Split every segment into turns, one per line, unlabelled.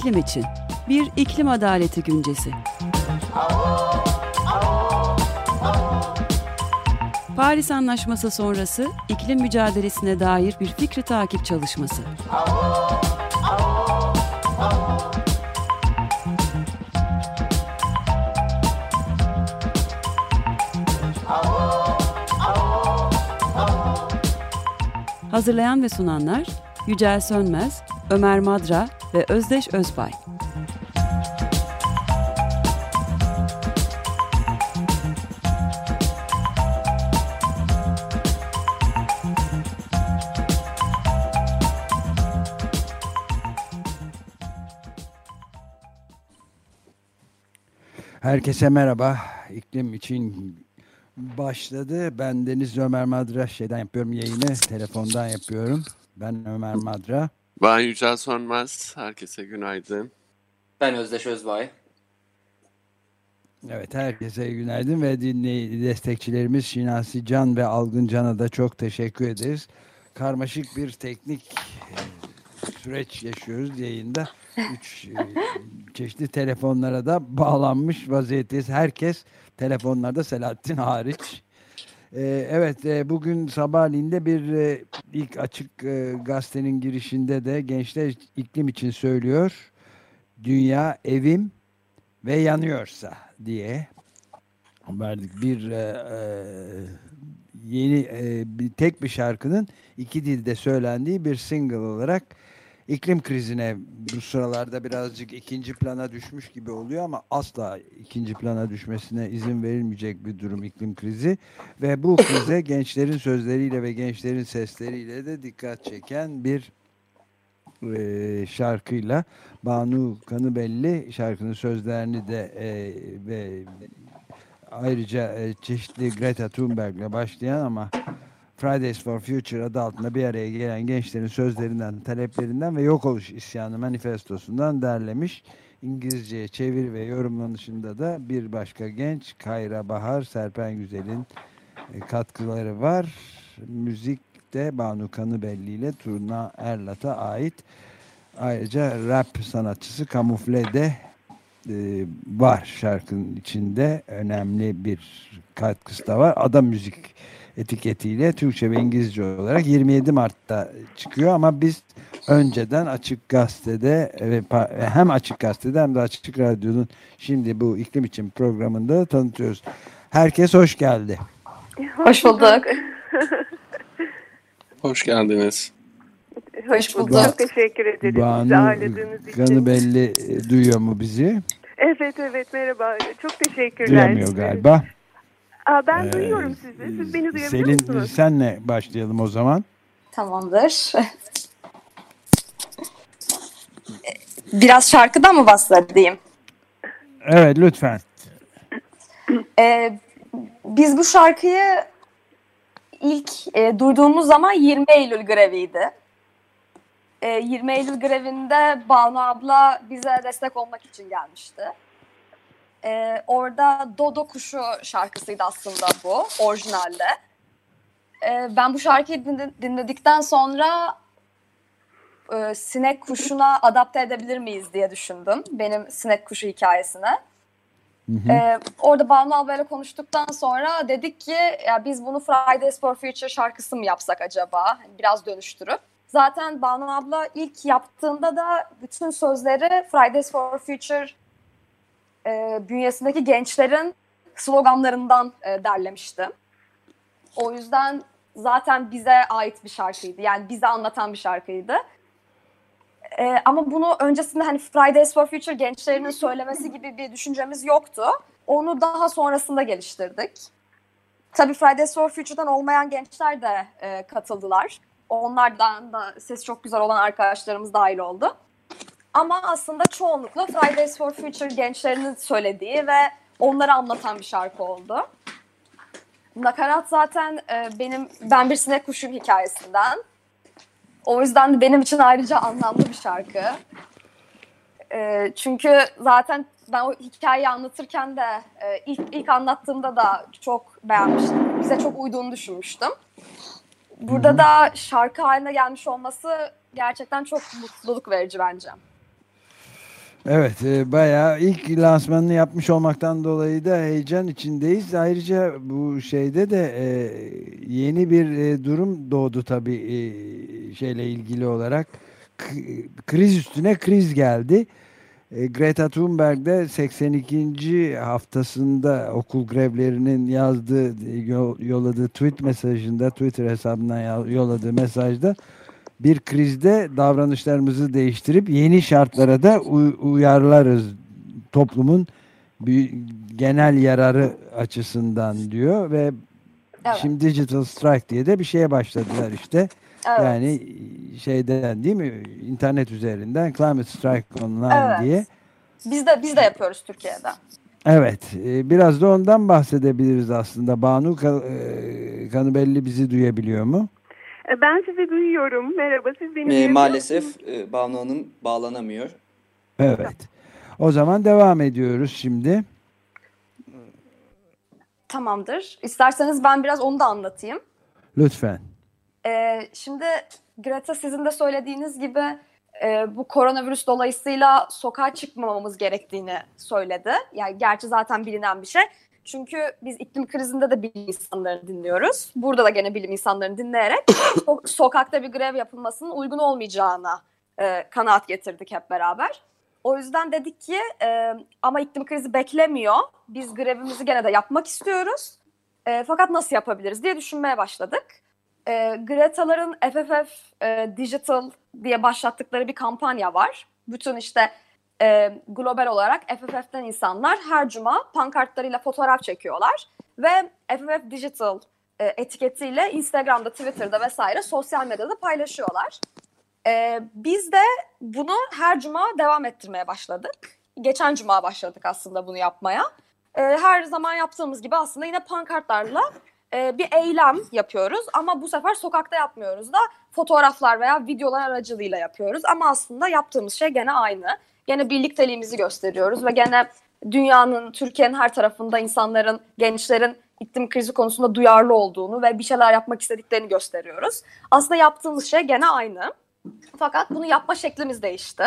iklim için. Bir iklim adaleti güncesi. Paris Anlaşması sonrası iklim mücadelesine dair bir fikri takip çalışması. Hazırlayan ve sunanlar Yücel Sönmez, Ömer Madra ve Özdeş Özbay.
Herkese merhaba. İklim için başladı. Ben Deniz Ömer Madra. Şeyden yapıyorum yayını. Telefondan yapıyorum. Ben Ömer Madra.
Ben Yücel Sönmez. Herkese günaydın.
Ben Özdeş Özbay.
Evet, herkese günaydın ve destekçilerimiz Şinasi Can ve Algın Can'a da çok teşekkür ederiz. Karmaşık bir teknik süreç yaşıyoruz yayında. 3 çeşitli telefonlara da bağlanmış vaziyetteyiz. Herkes telefonlarda, Selahattin hariç. Evet, bugün sabahleyin de bir ilk Açık Gazete'nin girişinde de gençler iklim için söylüyor. Dünya evim ve yanıyorsa diye verdik. Bir yeni tek bir şarkının iki dilde söylendiği bir single olarak iklim krizine bu sıralarda birazcık ikinci plana düşmüş gibi oluyor ama asla ikinci plana düşmesine izin verilmeyecek bir durum iklim krizi ve bu krize gençlerin sözleriyle ve gençlerin sesleriyle de dikkat çeken bir şarkıyla Banu Kanıbelli şarkının sözlerini de ve ayrıca çeşitli Greta Thunberg'le başlayan ama Fridays for Future adı altında bir araya gelen gençlerin sözlerinden, taleplerinden ve yok oluş isyanı manifestosundan derlemiş. İngilizceye çeviri ve yorumlanışında da bir başka genç Kayra Bahar Serpen Güzel'in katkıları var. Müzikte Banu Kanıbelli ile Turna Erlat'a ait. Ayrıca rap sanatçısı Kamufle de var şarkının içinde. Önemli bir katkısı da var. Ada Müzik etiketiyle Türkçe ve İngilizce olarak 27 Mart'ta çıkıyor ama biz önceden Açık Gazete'de hem Açık Gazete'de hem de Açık Radyo'nun şimdi bu iklim için programında tanıtıyoruz. Herkes hoş geldi.
Hoş bulduk.
Hoş geldiniz.
Hoş bulduk.
Çok teşekkür ederiz bizi ağırladığınız için.
Kanıbelli duyuyor mu bizi?
Evet merhaba. Çok teşekkürler.
Duyamıyor galiba.
Ben duyuyorum sizi. Siz beni duyabiliyor
Selin,
musunuz?
senle başlayalım o zaman.
Tamamdır. Biraz şarkıdan mı bahsedeyim?
Evet, lütfen.
Biz bu şarkıyı ilk duyduğumuz zaman 20 Eylül greviydi. 20 Eylül grevinde Banu abla bize destek olmak için gelmişti. Orada Dodo Kuşu şarkısıydı aslında bu, orijinalde. Ben bu şarkıyı dinledikten sonra sinek kuşuna adapte edebilir miyiz diye düşündüm. Benim sinek kuşu hikayesine. Orada Banu ablayla konuştuktan sonra dedik ki ya biz bunu Fridays for Future şarkısı mı yapsak acaba? Biraz dönüştürüp. Zaten Banu abla ilk yaptığında da bütün sözleri Fridays for Future bünyesindeki gençlerin sloganlarından derlemişti. O yüzden zaten bize ait bir şarkıydı. Yani bize anlatan bir şarkıydı. Ama bunu öncesinde hani Fridays for Future gençlerinin söylemesi gibi bir düşüncemiz yoktu. Onu daha sonrasında geliştirdik. Tabii Fridays for Future'dan olmayan gençler de katıldılar. Onlardan da sesi çok güzel olan arkadaşlarımız dahil oldu. Ama aslında çoğunlukla Fridays for Future gençlerinin söylediği ve onları anlatan bir şarkı oldu. Nakarat zaten ben bir sinek kuşuyum hikayesinden. O yüzden de benim için ayrıca anlamlı bir şarkı. Çünkü zaten ben o hikayeyi anlatırken de ilk anlattığımda da çok beğenmiştim. Bize çok uyduğunu düşünmüştüm. Burada da şarkı haline gelmiş olması gerçekten çok mutluluk verici bence.
Evet, bayağı ilk lansmanını yapmış olmaktan dolayı da heyecan içindeyiz. Ayrıca bu şeyde de yeni bir durum doğdu tabii, şeyle ilgili olarak. Kriz üstüne kriz geldi. Greta Thunberg de 82. haftasında okul grevlerinin yolladığı Twitter hesabından yolladığı mesajda, bir krizde davranışlarımızı değiştirip yeni şartlara da uyarlarız toplumun genel yararı açısından diyor ve şimdi Digital Strike diye de bir şeye başladılar işte. Evet. Yani şeyden, değil mi? İnternet üzerinden Climate Strike Online diye.
Biz de yapıyoruz Türkiye'de.
Evet. Biraz da ondan bahsedebiliriz aslında. Banu Kanıbelli bizi duyabiliyor mu?
Ben sizi duyuyorum. Merhaba, siz beni duyuyor musunuz?
Maalesef Banu Hanım bağlanamıyor.
Evet. O zaman devam ediyoruz şimdi.
Tamamdır. İsterseniz ben biraz onu da anlatayım.
Lütfen.
Şimdi Greta, sizin de söylediğiniz gibi bu koronavirüs dolayısıyla sokağa çıkmamamız gerektiğini söyledi. Yani gerçi zaten bilinen bir şey. Çünkü biz iklim krizinde de bilim insanlarını dinliyoruz. Burada da gene bilim insanlarını dinleyerek sokakta bir grev yapılmasının uygun olmayacağına kanaat getirdik hep beraber. O yüzden dedik ki ama iklim krizi beklemiyor. Biz grevimizi gene de yapmak istiyoruz. Fakat nasıl yapabiliriz diye düşünmeye başladık. Greta'ların FFF Digital diye başlattıkları bir kampanya var. Bütün işte global olarak FFF'ten insanlar her cuma pankartlarıyla fotoğraf çekiyorlar ve FFF Digital etiketiyle Instagram'da, Twitter'da vesaire sosyal medyada paylaşıyorlar. Biz de bunu her cuma devam ettirmeye başladık. Geçen cuma başladık aslında bunu yapmaya. Her zaman yaptığımız gibi aslında yine pankartlarla bir eylem yapıyoruz ama bu sefer sokakta yapmıyoruz da fotoğraflar veya videolar aracılığıyla yapıyoruz. Ama aslında yaptığımız şey gene aynı. Gene birlikteliğimizi gösteriyoruz ve gene dünyanın, Türkiye'nin her tarafında insanların, gençlerin iklim krizi konusunda duyarlı olduğunu ve bir şeyler yapmak istediklerini gösteriyoruz. Aslında yaptığımız şey gene aynı. Fakat bunu yapma şeklimiz değişti.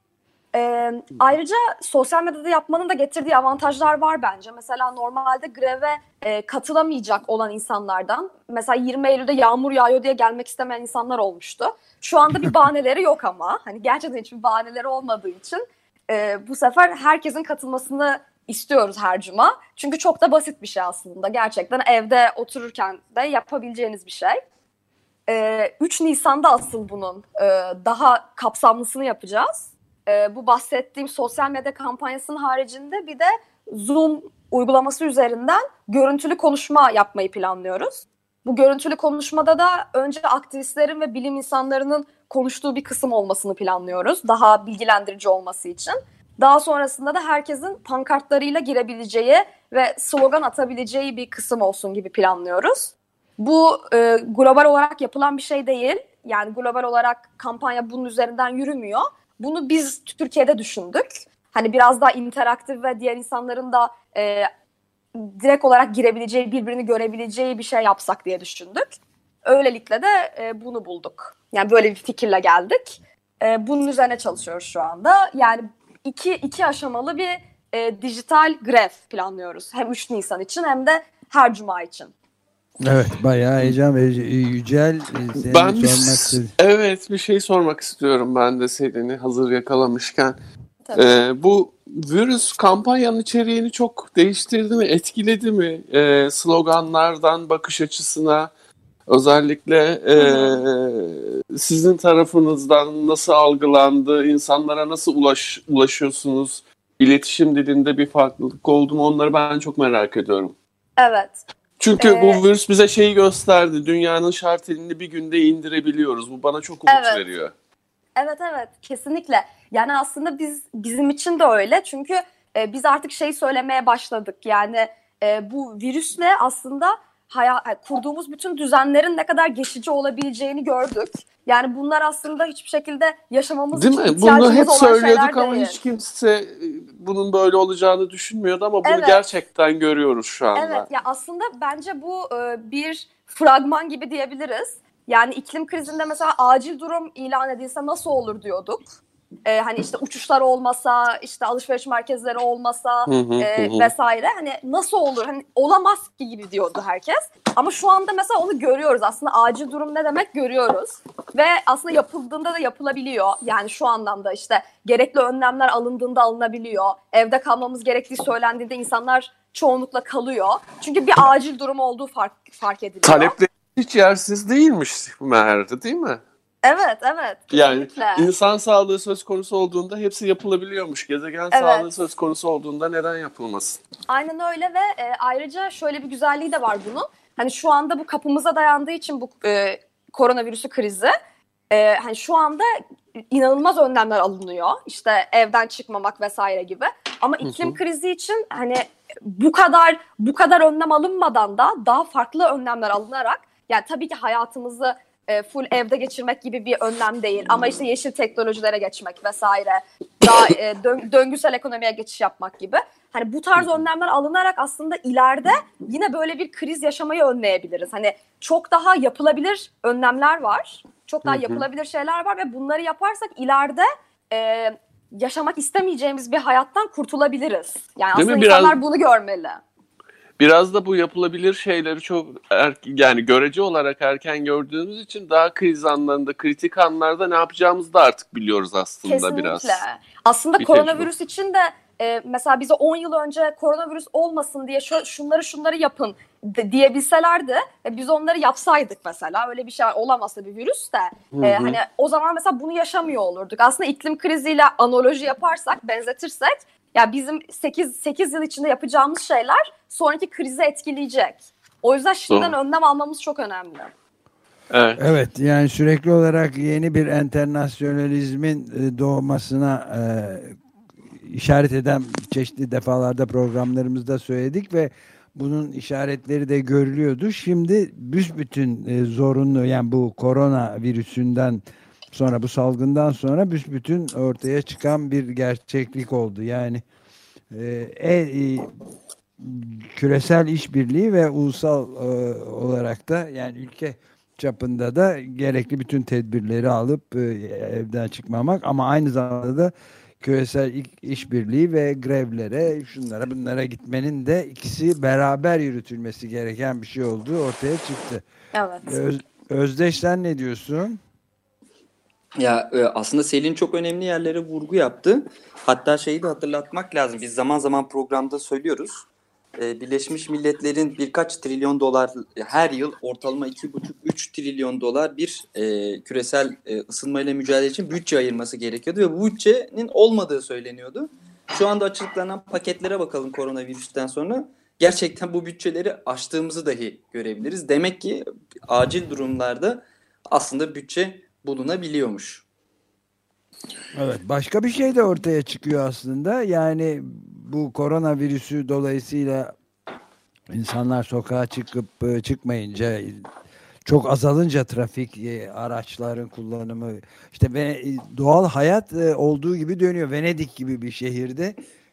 Ayrıca sosyal medyada yapmanın da getirdiği avantajlar var bence. Mesela normalde greve katılamayacak olan insanlardan, mesela 20 Eylül'de yağmur yağıyor diye gelmek istemeyen insanlar olmuştu. Şu anda bir bahaneleri yok ama hani gerçekten hiçbir bahaneleri olmadığı için bu sefer herkesin katılmasını istiyoruz her cuma. Çünkü çok da basit bir şey aslında. Gerçekten evde otururken de yapabileceğiniz bir şey. 3 Nisan'da asıl bunun daha kapsamlısını yapacağız. Bu bahsettiğim sosyal medya kampanyasının haricinde bir de Zoom uygulaması üzerinden görüntülü konuşma yapmayı planlıyoruz. Bu görüntülü konuşmada da önce aktivistlerin ve bilim insanlarının konuştuğu bir kısım olmasını planlıyoruz. Daha bilgilendirici olması için. Daha sonrasında da herkesin pankartlarıyla girebileceği ve slogan atabileceği bir kısım olsun gibi planlıyoruz. Bu global olarak yapılan bir şey değil. Yani global olarak kampanya bunun üzerinden yürümüyor. Bunu biz Türkiye'de düşündük. Hani biraz daha interaktif ve diğer insanların da direkt olarak girebileceği, birbirini görebileceği bir şey yapsak diye düşündük. Öylelikle de bunu bulduk. Yani böyle bir fikirle geldik. Bunun üzerine çalışıyoruz şu anda. Yani iki aşamalı bir dijital grev planlıyoruz. Hem 3 Nisan için hem de her cuma için.
Evet, bayağı heyecan verici. Yücel,
bir şey sormak istiyorum ben de Selin'i hazır yakalamışken. Bu virüs kampanyanın içeriğini çok değiştirdi mi, etkiledi mi? Sloganlardan bakış açısına, özellikle sizin tarafınızdan nasıl algılandı, insanlara nasıl ulaşıyorsunuz, iletişim dilinde bir farklılık oldu mu, onları ben çok merak ediyorum.
Evet.
Çünkü bu virüs bize şeyi gösterdi. Dünyanın şartelini bir günde indirebiliyoruz. Bu bana çok umut veriyor. Evet,
kesinlikle. Yani aslında bizim için de öyle. Çünkü biz artık söylemeye başladık. Yani bu virüsle aslında kurduğumuz bütün düzenlerin ne kadar geçici olabileceğini gördük. Yani bunlar aslında hiçbir şekilde yaşamamız için ihtiyacımız olan şeyler değil.
Bunu hep söylüyorduk ama hiç kimse bunun böyle olacağını düşünmüyordu ama bunu gerçekten görüyoruz şu anda.
Evet, ya aslında bence bu bir fragman gibi diyebiliriz. Yani iklim krizinde mesela acil durum ilan edilse nasıl olur diyorduk. hani işte uçuşlar olmasa, işte alışveriş merkezleri olmasa vesaire, hani nasıl olur? Hani olamaz ki gibi diyordu herkes. Ama şu anda mesela onu görüyoruz. Aslında acil durum ne demek görüyoruz. Ve aslında yapıldığında da yapılabiliyor. Yani şu anlamda işte gerekli önlemler alındığında alınabiliyor. Evde kalmamız gerektiği söylendiğinde insanlar çoğunlukla kalıyor. Çünkü bir acil durum olduğu fark ediliyor.
Talepleri hiç yersiz değilmiş meğer, değil mi?
Evet, kesinlikle.
Yani insan sağlığı söz konusu olduğunda hepsi yapılabiliyormuş. Gezegen sağlığı söz konusu olduğunda neden yapılmasın?
Aynen öyle ve ayrıca şöyle bir güzelliği de var bunun. Hani şu anda bu kapımıza dayandığı için bu koronavirüsü krizi, hani şu anda inanılmaz önlemler alınıyor. İşte evden çıkmamak vesaire gibi. Ama iklim krizi için hani bu kadar önlem alınmadan da daha farklı önlemler alınarak, yani tabii ki hayatımızı full evde geçirmek gibi bir önlem değil. Ama işte yeşil teknolojilere geçmek vesaire, daha döngüsel ekonomiye geçiş yapmak gibi. Hani bu tarz önlemler alınarak aslında ileride yine böyle bir kriz yaşamayı önleyebiliriz. Hani çok daha yapılabilir önlemler var. Çok daha yapılabilir şeyler var ve bunları yaparsak ileride yaşamak istemeyeceğimiz bir hayattan kurtulabiliriz. Yani
değil
aslında insanlar bunu görmeli.
Biraz da bu yapılabilir şeyleri çok yani görece olarak erken gördüğümüz için daha kriz anlarında, kritik anlarda ne yapacağımızı da artık biliyoruz aslında.
Kesinlikle.
Biraz.
Aslında koronavirüs için de mesela bize 10 yıl önce koronavirüs olmasın diye şunları yapın diyebilselerdi, biz onları yapsaydık mesela, öyle bir şey olamazsa bir virüs de hani o zaman mesela bunu yaşamıyor olurduk. Aslında iklim kriziyle analoji yaparsak, benzetirsek, ya bizim 8 yıl içinde yapacağımız şeyler sonraki krizi etkileyecek. O yüzden şimdiden önlem almamız çok önemli.
Evet, yani sürekli olarak yeni bir enternasyonalizmin doğmasına işaret eden çeşitli defalarda programlarımızda söyledik ve bunun işaretleri de görülüyordu. Şimdi büsbütün zorunlu, yani bu korona virüsünden sonra, bu salgından sonra büsbütün ortaya çıkan bir gerçeklik oldu. Yani küresel işbirliği ve ulusal olarak da, yani ülke çapında da gerekli bütün tedbirleri alıp evden çıkmamak, ama aynı zamanda da küresel işbirliği ve grevlere, şunlara bunlara gitmenin de ikisi beraber yürütülmesi gereken bir şey olduğu ortaya çıktı.
Evet.
Özdeş, sen ne diyorsun?
Ya aslında Selin çok önemli yerlere vurgu yaptı. Hatta şeyi de hatırlatmak lazım. Biz zaman zaman programda söylüyoruz. Birleşmiş Milletler'in birkaç trilyon dolar, her yıl ortalama 2,5-3 trilyon dolar bir küresel ısınmayla mücadele için bütçe ayırması gerekiyordu ve bu bütçenin olmadığı söyleniyordu. Şu anda açıklanan paketlere bakalım koronavirüsten sonra. Gerçekten bu bütçeleri aştığımızı dahi görebiliriz. Demek ki acil durumlarda aslında bütçe bulunabiliyormuş.
Evet, başka bir şey de ortaya çıkıyor aslında. Yani bu koronavirüsü dolayısıyla insanlar sokağa çıkmayınca, çok azalınca trafik, araçların kullanımı, işte ve doğal hayat olduğu gibi dönüyor. Venedik gibi bir şehirde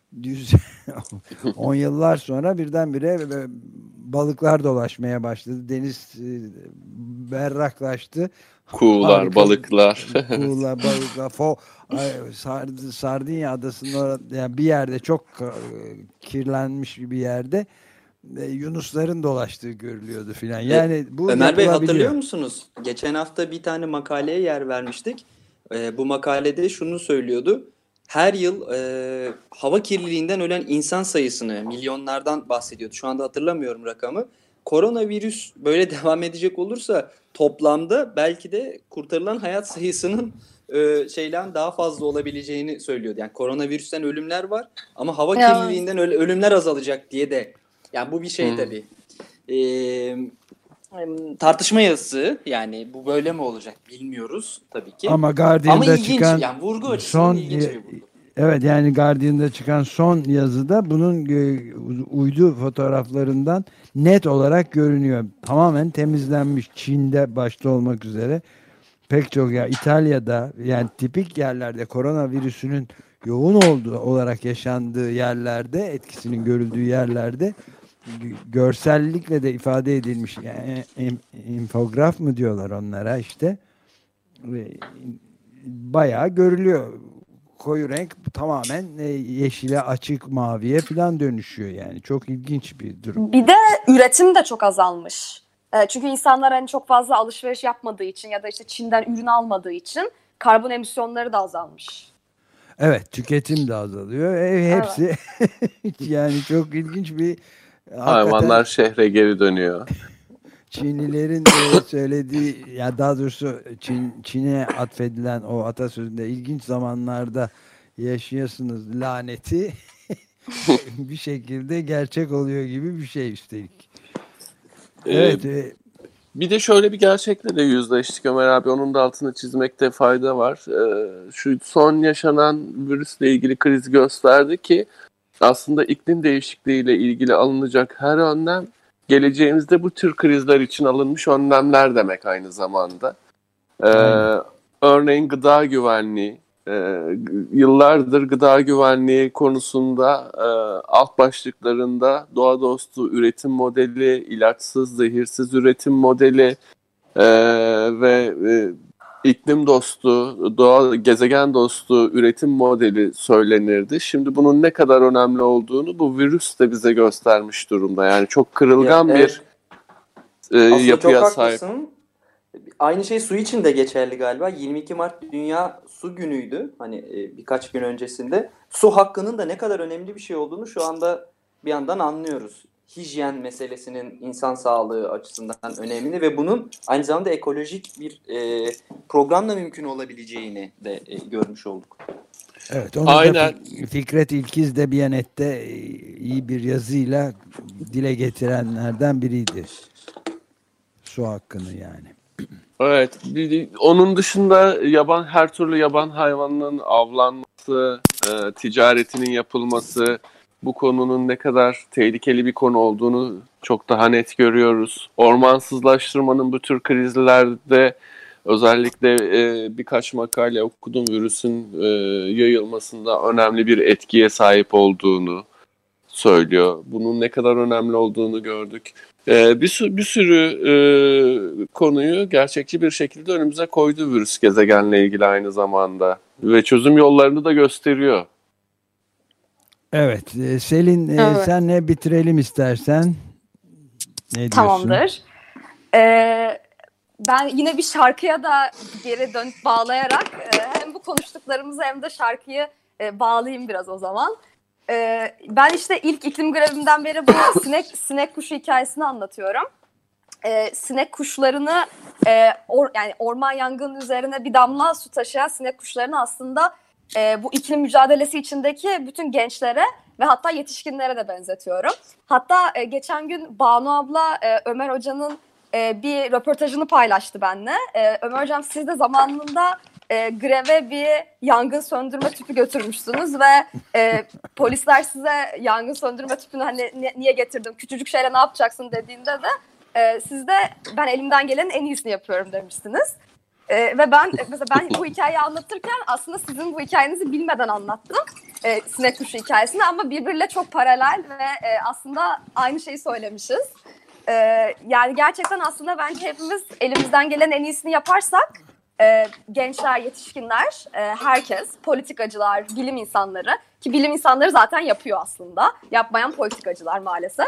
10 yıllar sonra birdenbire balıklar dolaşmaya başladı. Deniz berraklaştı.
Kuğular, balıklar.
Kuğular, balıklar. Sardinya adasında, yani bir yerde çok kirlenmiş bir yerde yunusların dolaştığı görülüyordu filan. Yani bu
Ömer Bey, hatırlıyor musunuz? Geçen hafta bir tane makaleye yer vermiştik. Bu makalede şunu söylüyordu. Her yıl hava kirliliğinden ölen insan sayısını, milyonlardan bahsediyordu. Şu anda hatırlamıyorum rakamı. Koronavirüs böyle devam edecek olursa toplamda belki de kurtarılan hayat sayısının daha fazla olabileceğini söylüyordu. Yani koronavirüsten ölümler var ama hava kirliliğinden ölümler azalacak diye de. Yani bu bir şey tabii. Tartışma yazısı, yani bu böyle mi olacak bilmiyoruz tabii ki.
Ama Guardian'da çıkan
yani vurgu açısından ilginç bir vurgu.
Evet, yani Guardian'da çıkan son yazıda bunun uydu fotoğraflarından net olarak görünüyor. Tamamen temizlenmiş, Çin'de başta olmak üzere pek çok, ya İtalya'da, yani tipik yerlerde, koronavirüsünün yoğun olduğu olarak yaşandığı yerlerde, etkisinin görüldüğü yerlerde görsellikle de ifade edilmiş, yani infograf mı diyorlar onlara, işte bayağı görülüyor koyu renk tamamen yeşile, açık maviye falan dönüşüyor yani. Çok ilginç bir durum.
Bir de üretim de çok azalmış. Çünkü insanlar hani çok fazla alışveriş yapmadığı için ya da işte Çin'den ürün almadığı için karbon emisyonları da azalmış.
Evet, tüketim de azalıyor. Hepsi yani çok ilginç bir
hayvanlar şehre geri dönüyor.
Çinlilerin söylediği, ya daha doğrusu Çin'e atfedilen o atasözünde ilginç zamanlarda yaşıyorsunuz laneti bir şekilde gerçek oluyor gibi bir şey üstelik. Evet.
Bir de şöyle bir gerçekle de yüzleştik Ömer abi. Onun da altını çizmekte fayda var. Şu son yaşanan virüsle ilgili kriz gösterdi ki aslında iklim değişikliğiyle ilgili alınacak her önlem geleceğimizde bu tür krizler için alınmış önlemler demek aynı zamanda. Örneğin gıda güvenliği. Yıllardır gıda güvenliği konusunda alt başlıklarında doğa dostu üretim modeli, ilaçsız, zehirsiz üretim modeli ve iklim dostu, gezegen dostu üretim modeli söylenirdi. Şimdi bunun ne kadar önemli olduğunu bu virüs de bize göstermiş durumda. Yani çok kırılgan bir yapıya sahip.
Aynı şey su için de geçerli galiba. 22 Mart Dünya Su Günü'ydü. Hani birkaç gün öncesinde. Su hakkının da ne kadar önemli bir şey olduğunu şu anda bir yandan anlıyoruz. Hijyen meselesinin insan sağlığı açısından önemini ve bunun aynı zamanda ekolojik bir programla mümkün olabileceğini de görmüş olduk.
Evet, onu da Fikret İlkiz de Biyanet'te iyi bir yazıyla dile getirenlerden biriydi. Su hakkını yani.
Evet. Onun dışında her türlü yaban hayvanının avlanması, ticaretinin yapılması, bu konunun ne kadar tehlikeli bir konu olduğunu çok daha net görüyoruz. Ormansızlaştırmanın bu tür krizlerde özellikle birkaç makale okudum, virüsün yayılmasında önemli bir etkiye sahip olduğunu söylüyor. Bunun ne kadar önemli olduğunu gördük. Bir sürü konuyu gerçekçi bir şekilde önümüze koydu virüs gezegenle ilgili aynı zamanda. Ve çözüm yollarını da gösteriyor.
Evet. Selin, senle bitirelim istersen. Ne diyorsun?
Tamamdır. Ben yine bir şarkıya da geri dönüp bağlayarak hem bu konuştuklarımızı hem de şarkıyı bağlayayım biraz o zaman. Ben işte ilk iklim grevimden beri bu sinek kuşu hikayesini anlatıyorum. Sinek kuşlarını yani orman yangının üzerine bir damla su taşıyan sinek kuşlarını aslında bu iklim mücadelesi içindeki bütün gençlere ve hatta yetişkinlere de benzetiyorum. Hatta geçen gün Banu abla Ömer Hoca'nın bir röportajını paylaştı benimle. Ömer Hocam, siz de zamanında greve bir yangın söndürme tüpü götürmüşsünüz ve polisler size yangın söndürme tüpünü hani niye getirdim, küçücük şeyle ne yapacaksın dediğinde de siz de ben elimden gelenin en iyisini yapıyorum demişsiniz. Ve ben bu hikayeyi anlatırken aslında sizin bu hikayenizi bilmeden anlattım. Sinek kuşu hikayesini, ama birbiriyle çok paralel ve aslında aynı şeyi söylemişiz. Yani gerçekten aslında bence hepimiz elimizden gelen en iyisini yaparsak gençler, yetişkinler, herkes, politikacılar, bilim insanları, ki bilim insanları zaten yapıyor aslında. Yapmayan politikacılar maalesef.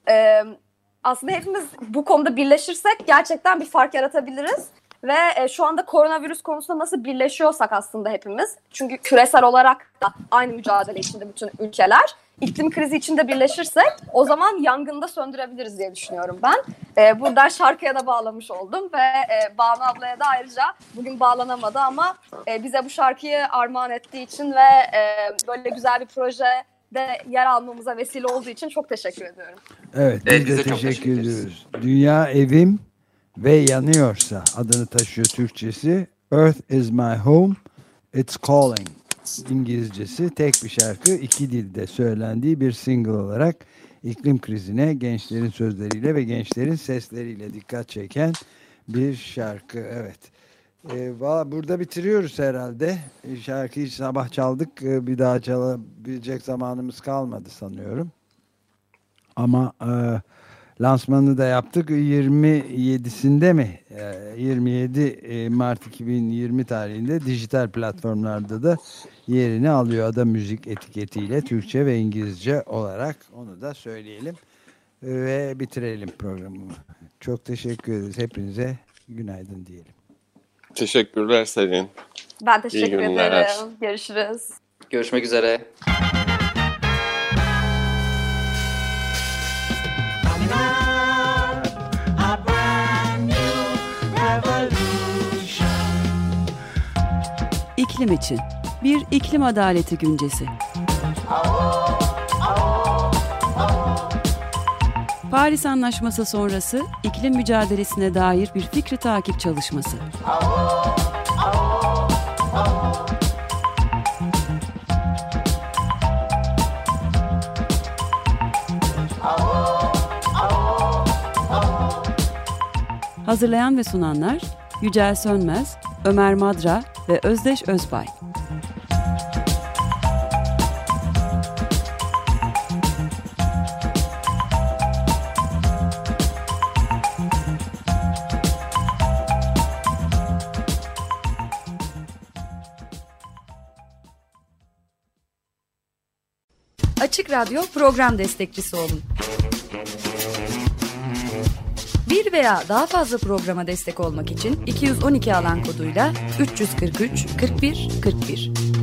Aslında hepimiz bu konuda birleşirsek gerçekten bir fark yaratabiliriz. Ve şu anda koronavirüs konusunda nasıl birleşiyorsak aslında hepimiz, çünkü küresel olarak da aynı mücadele içinde bütün ülkeler, iklim krizi içinde birleşirsek o zaman yangını da söndürebiliriz diye düşünüyorum ben. Buradan şarkıya da bağlamış oldum ve Banu ablaya da ayrıca bugün bağlanamadı ama bize bu şarkıyı armağan ettiği için ve böyle güzel bir projede yer almamıza vesile olduğu için çok teşekkür ediyorum.
Evet, biz de teşekkür ediyoruz. Dünya Evim ve Yanıyorsa adını taşıyor Türkçesi. Earth is my home, it's calling. İngilizcesi tek bir şarkı, iki dilde söylendiği bir single olarak iklim krizine gençlerin sözleriyle ve gençlerin sesleriyle dikkat çeken bir şarkı. Evet. Burada bitiriyoruz herhalde. Şarkıyı sabah çaldık. Bir daha çalabilecek zamanımız kalmadı sanıyorum. Ama lansmanını da yaptık. 27'sinde mi? 27 Mart 2020 tarihinde dijital platformlarda da yerini alıyor. Ada Müzik etiketiyle Türkçe ve İngilizce olarak, onu da söyleyelim. Ve bitirelim programı. Çok teşekkür ederiz. Hepinize günaydın diyelim.
Teşekkürler Selin.
Ben teşekkür ederim. Görüşürüz.
Görüşmek üzere.
İklim için bir iklim adaleti güncesi. Paris Anlaşması sonrası iklim mücadelesine dair bir fikri takip çalışması. Hazırlayan ve sunanlar Yücel Sönmez, Ömer Madra ve Özdeş Özbay.
Açık Radyo program destekçisi olun. Bir veya daha fazla programa destek olmak için 212 alan koduyla 343 41 41.